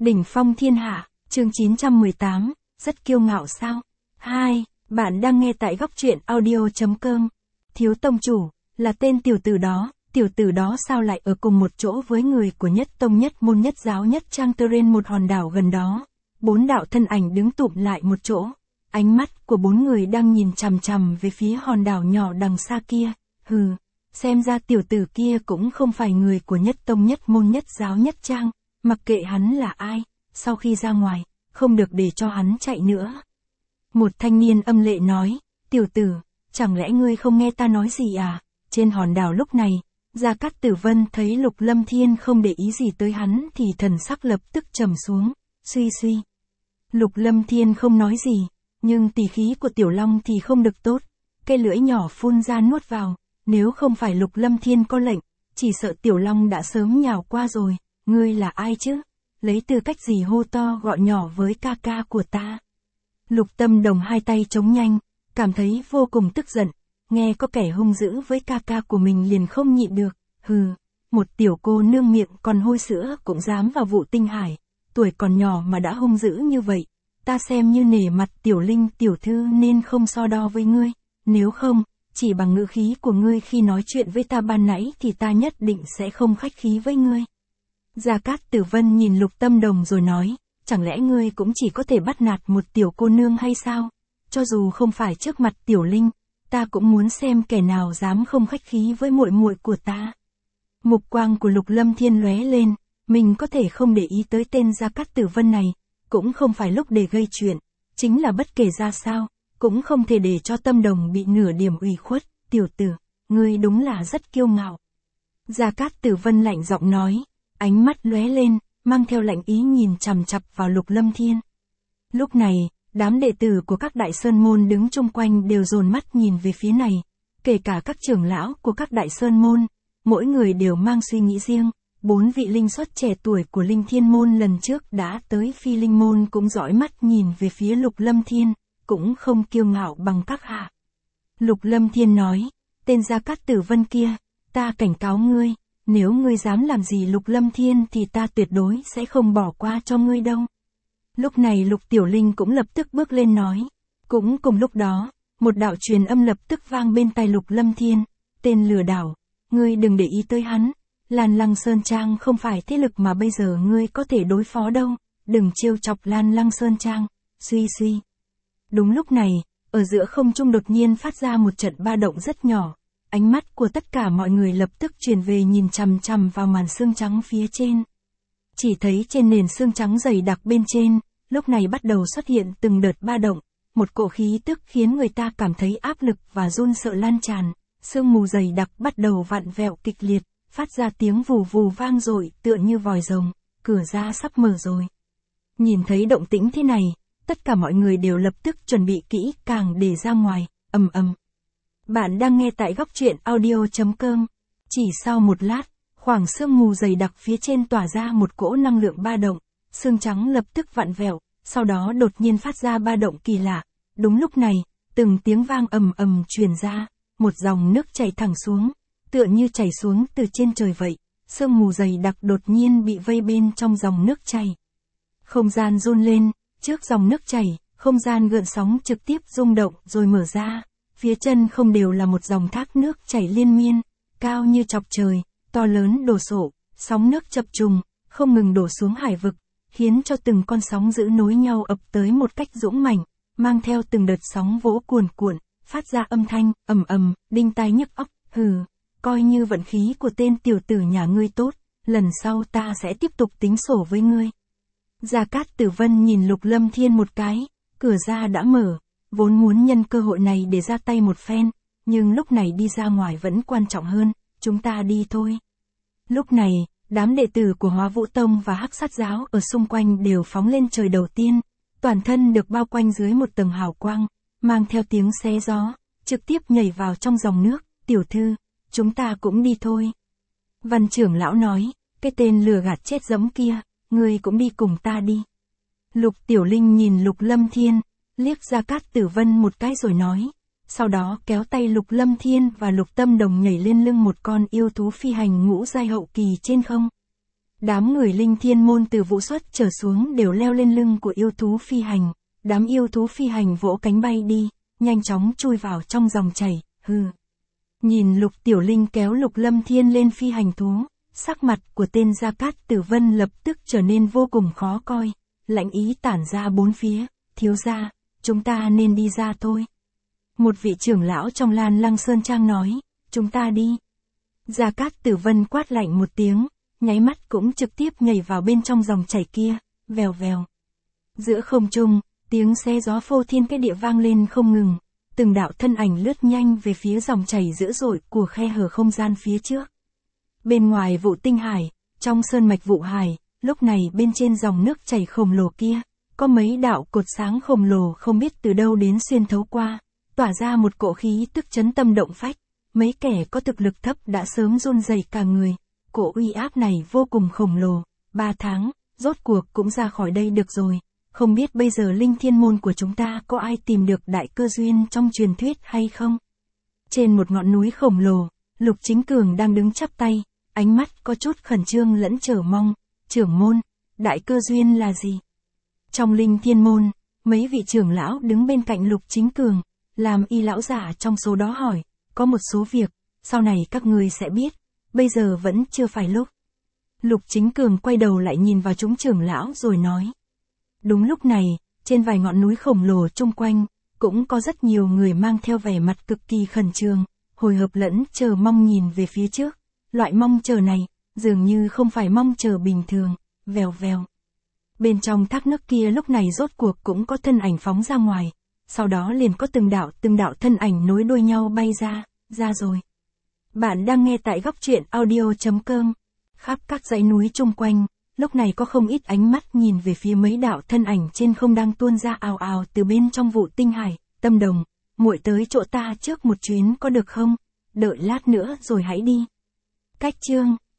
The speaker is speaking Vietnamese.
Đỉnh phong thiên hạ, chương 918, rất kiêu ngạo sao? 2. Bạn đang nghe tại góc truyện audio.com. Thiếu tông chủ, là tên tiểu tử đó sao lại ở cùng một chỗ với người của nhất tông nhất môn nhất giáo nhất trang trên một hòn đảo gần đó. 4 đạo thân ảnh đứng tụm lại một chỗ. Ánh mắt của 4 người đang nhìn chằm chằm về phía hòn đảo nhỏ đằng xa kia. Xem ra tiểu tử kia cũng không phải người của nhất tông nhất môn nhất giáo nhất trang, mặc kệ hắn là ai, sau khi ra ngoài, không được để cho hắn chạy nữa. Một thanh niên âm lệ nói, tiểu tử, chẳng lẽ ngươi không nghe ta nói gì à? Trên hòn đảo lúc này, Gia Cát Tử Vân thấy Lục Lâm Thiên không để ý gì tới hắn thì thần sắc lập tức trầm xuống, suy. Lục Lâm Thiên không nói gì, nhưng tỳ khí của Tiểu Long thì không được tốt, cây lưỡi nhỏ phun ra nuốt vào, nếu không phải Lục Lâm Thiên có lệnh, chỉ sợ Tiểu Long đã sớm nhào qua rồi. Ngươi là ai chứ? Lấy tư cách gì hô to gọi nhỏ với ca ca của ta? Lục Tâm Đồng hai tay chống nhanh, cảm thấy vô cùng tức giận, nghe có kẻ hung dữ với ca ca của mình liền không nhịn được. Một tiểu cô nương miệng còn hôi sữa cũng dám vào vụ tinh hải, tuổi còn nhỏ mà đã hung dữ như vậy, ta xem như nể mặt Tiểu Linh tiểu thư nên không so đo với ngươi, nếu không, chỉ bằng ngữ khí của ngươi khi nói chuyện với ta ban nãy thì ta nhất định sẽ không khách khí với ngươi. Gia Cát Tử Vân nhìn Lục Tâm Đồng rồi nói, chẳng lẽ ngươi cũng chỉ có thể bắt nạt một tiểu cô nương hay sao? Cho dù không phải trước mặt Tiểu Linh, ta cũng muốn xem kẻ nào dám không khách khí với muội muội của ta. Mục quang của Lục Lâm Thiên lóe lên, mình có thể không để ý tới tên Gia Cát Tử Vân này, cũng không phải lúc để gây chuyện, chính là bất kể ra sao, cũng không thể để cho Tâm Đồng bị nửa điểm ủy khuất. Tiểu tử, ngươi đúng là rất kiêu ngạo. Gia Cát Tử Vân lạnh giọng nói, ánh mắt lóe lên, mang theo lạnh ý nhìn chằm chằm vào Lục Lâm Thiên. Lúc này, đám đệ tử của các đại sơn môn đứng chung quanh đều dồn mắt nhìn về phía này, kể cả các trưởng lão của các đại sơn môn, mỗi người đều mang suy nghĩ riêng. 4 vị linh xuất trẻ tuổi của Linh Thiên môn lần trước đã tới Phi Linh môn cũng dõi mắt nhìn về phía Lục Lâm Thiên, cũng không kiêu ngạo bằng các hạ. Lục Lâm Thiên nói, tên Gia Cát Tử Vân kia, ta cảnh cáo ngươi, nếu ngươi dám làm gì Lục Lâm Thiên thì ta tuyệt đối sẽ không bỏ qua cho ngươi đâu. Lúc này Lục Tiểu Linh cũng lập tức bước lên nói. Cũng cùng lúc đó, một đạo truyền âm lập tức vang bên tai Lục Lâm Thiên, tên lừa đảo, ngươi đừng để ý tới hắn, Lan Lăng Sơn Trang không phải thế lực mà bây giờ ngươi có thể đối phó đâu, đừng trêu chọc Lan Lăng Sơn Trang, suy. Đúng lúc này, ở giữa không trung đột nhiên phát ra một trận ba động rất nhỏ. Ánh mắt của tất cả mọi người lập tức chuyển về nhìn chằm chằm vào màn xương trắng phía trên. Chỉ thấy trên nền xương trắng dày đặc bên trên, lúc này bắt đầu xuất hiện từng đợt ba động, một cỗ khí tức khiến người ta cảm thấy áp lực và run sợ lan tràn, sương mù dày đặc bắt đầu vặn vẹo kịch liệt, phát ra tiếng vù vù vang dội tựa như vòi rồng, cửa ra sắp mở rồi. Nhìn thấy động tĩnh thế này, tất cả mọi người đều lập tức chuẩn bị kỹ càng để ra ngoài, ầm. Bạn đang nghe tại góc truyện audio.com. Chỉ sau một lát, khoảng sương mù dày đặc phía trên tỏa ra một cỗ năng lượng ba động, xương trắng lập tức vặn vẹo, sau đó đột nhiên phát ra ba động kỳ lạ. Đúng lúc này, từng tiếng vang ầm truyền ra, một dòng nước chảy thẳng xuống, tựa như chảy xuống từ trên trời vậy. Sương mù dày đặc đột nhiên bị vây bên trong dòng nước chảy. Không gian run lên, trước dòng nước chảy, không gian gợn sóng trực tiếp rung động rồi mở ra. Phía chân không đều là một dòng thác nước chảy liên miên, cao như chọc trời, to lớn đổ sộ, sóng nước chập trùng, không ngừng đổ xuống hải vực, khiến cho từng con sóng dữ nối nhau ập tới một cách dũng mãnh, mang theo từng đợt sóng vỗ cuồn cuộn, phát ra âm thanh ầm, đinh tai nhức óc. Coi như vận khí của tên tiểu tử nhà ngươi tốt, lần sau ta sẽ tiếp tục tính sổ với ngươi. Gia Cát Tử Vân nhìn Lục Lâm Thiên một cái, cửa ra đã mở. Vốn muốn nhân cơ hội này để ra tay một phen, nhưng lúc này đi ra ngoài vẫn quan trọng hơn, chúng ta đi thôi. Lúc này, đám đệ tử của Hóa Vũ Tông và Hắc Sát Giáo ở xung quanh đều phóng lên trời đầu tiên, toàn thân được bao quanh dưới một tầng hào quang, mang theo tiếng xé gió, trực tiếp nhảy vào trong dòng nước. Tiểu thư, chúng ta cũng đi thôi. Văn trưởng lão nói, cái tên lừa gạt chết dẫm kia, ngươi cũng đi cùng ta đi. Lục Tiểu Linh nhìn Lục Lâm Thiên, liếc Gia Cát Tử Vân một cái rồi nói, sau đó kéo tay Lục Lâm Thiên và Lục Tâm Đồng nhảy lên lưng một con yêu thú phi hành ngũ giai hậu kỳ trên không. Đám người linh thiên môn từ vũ xuất trở xuống đều leo lên lưng của yêu thú phi hành. Đám yêu thú phi hành vỗ cánh bay đi, nhanh chóng chui vào trong dòng chảy, hừ. Nhìn Lục Tiểu Linh kéo Lục Lâm Thiên lên phi hành thú, sắc mặt của tên Gia Cát Tử Vân lập tức trở nên vô cùng khó coi, lãnh ý tản ra bốn phía, thiếu gia, chúng ta nên đi ra thôi. Một vị trưởng lão trong Lan Lăng Sơn Trang nói, chúng ta đi. Gia Cát Tử Vân quát lạnh một tiếng, nháy mắt cũng trực tiếp nhảy vào bên trong dòng chảy kia, vèo vèo. Giữa không trung, tiếng xé gió phô thiên cái địa vang lên không ngừng, từng đạo thân ảnh lướt nhanh về phía dòng chảy dữ dội của khe hở không gian phía trước. Bên ngoài Vụ Tinh Hải, trong sơn mạch Vụ Hải, lúc này bên trên dòng nước chảy khổng lồ kia, có mấy đạo cột sáng khổng lồ không biết từ đâu đến xuyên thấu qua, tỏa ra một cỗ khí tức chấn tâm động phách, mấy kẻ có thực lực thấp đã sớm run rẩy cả người, cỗ uy áp này vô cùng khổng lồ, 3 tháng, rốt cuộc cũng ra khỏi đây được rồi, không biết bây giờ linh thiên môn của chúng ta có ai tìm được đại cơ duyên trong truyền thuyết hay không? Trên một ngọn núi khổng lồ, Lục Chính Cường đang đứng chắp tay, ánh mắt có chút khẩn trương lẫn chờ mong, trưởng môn, đại cơ duyên là gì? Trong linh thiên môn, mấy vị trưởng lão đứng bên cạnh Lục Chính Cường, làm y lão giả trong số đó hỏi, có một số việc, sau này các ngươi sẽ biết, bây giờ vẫn chưa phải lúc. Lục Chính Cường quay đầu lại nhìn vào chúng trưởng lão rồi nói. Đúng lúc này, trên vài ngọn núi khổng lồ chung quanh, cũng có rất nhiều người mang theo vẻ mặt cực kỳ khẩn trương, hồi hộp lẫn chờ mong nhìn về phía trước. Loại mong chờ này, dường như không phải mong chờ bình thường, vèo vèo. Bên trong thác nước kia lúc này rốt cuộc cũng có thân ảnh phóng ra ngoài, sau đó liền có từng đạo thân ảnh nối đuôi nhau bay ra rồi. Bạn đang nghe tại góc truyện audio.com. Khắp các dãy núi chung quanh, lúc này có không ít ánh mắt nhìn về phía mấy đạo thân ảnh trên không đang tuôn ra ào ào từ bên trong Vụ Tinh Hải. Tâm Đồng, muội tới chỗ ta trước một chuyến có được không? Đợi lát nữa rồi hãy đi. Cách chương